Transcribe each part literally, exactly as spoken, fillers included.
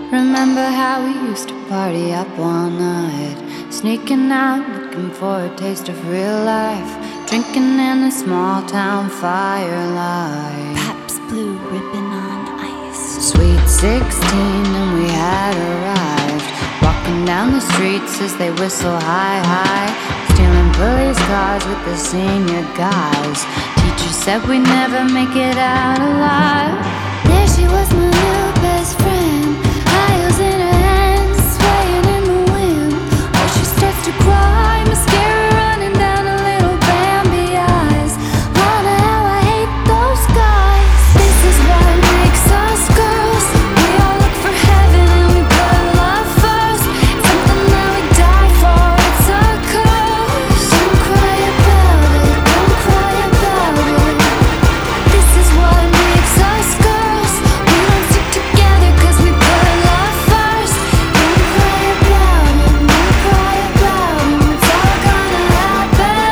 Remember how we used to party up all night, sneaking out, looking for a taste of real life, drinking in a small town firelight. Pabst Blue Ribbon on ice. Sweet sixteen and we had arrived, walking down the streets as they whistle high, high, stealing police cars with the senior guys. Teacher said we'd never make it out alive. There she was, my new best friend, high heels in her hands, swaying in the wind. Oh, she starts to cry, mascara running down her little Bambi eyes. Wonder how I hate those guys. This is what makes us girls. We all look for heaven and we put love first. Something that we die for, it's a curse. Don't cry about it, don't cry about it. This is what makes us girls. We don't stick together cause we put love first. Don't cry about it, don't cry about it. It's all gonna happen.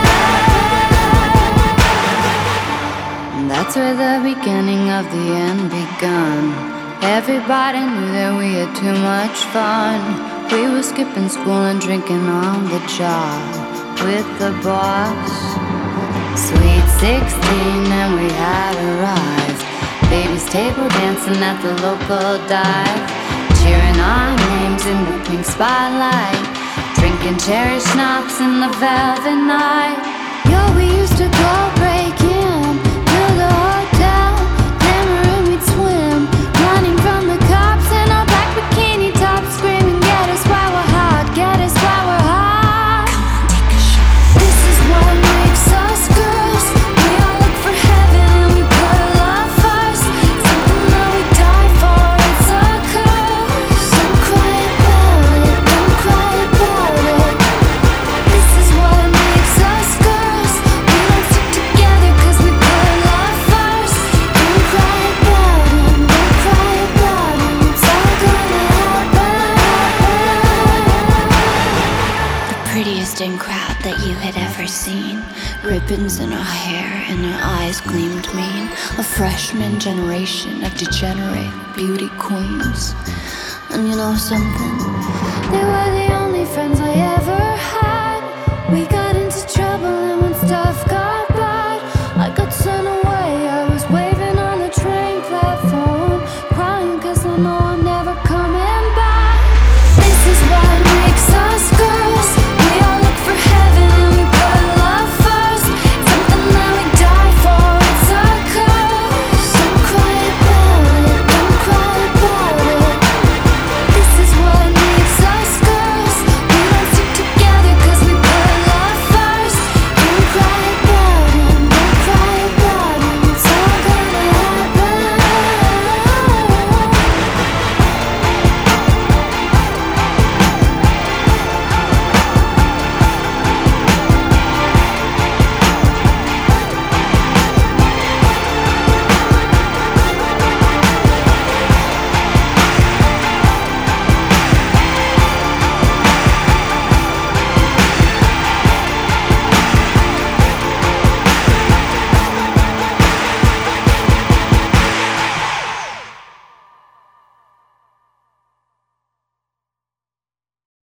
And that's where the beginning of the end begun. Everybody knew that we had too much fun. We were skipping school and drinking on the job with the boss. Sweet sixteen and we had arrived, baby's table dancing at the local dive, cheering our names in the pink spotlight, drinking cherry schnapps in the velvet night. Yo, we used to go breaking to the hotel, hammering we'd swim, running from the cops in our black bikini tops, screaming, get us while we're hot, get us while we're hot. Come on, take a shot. This is what makes us girls. We all look for heaven and we put love first. Something that we die for, it's a curse. Don't cry about it, don't cry about it. This is what makes us girls. We don't stick together cause we put love first. Don't cry about it, don't cry about it. It's all gonna happen. The prettiest in crowd that you had ever seen, ribbons in her hair and her eyes gleamed mean. A freshman generation of degenerate beauty queens. And you know something? They were the only friends I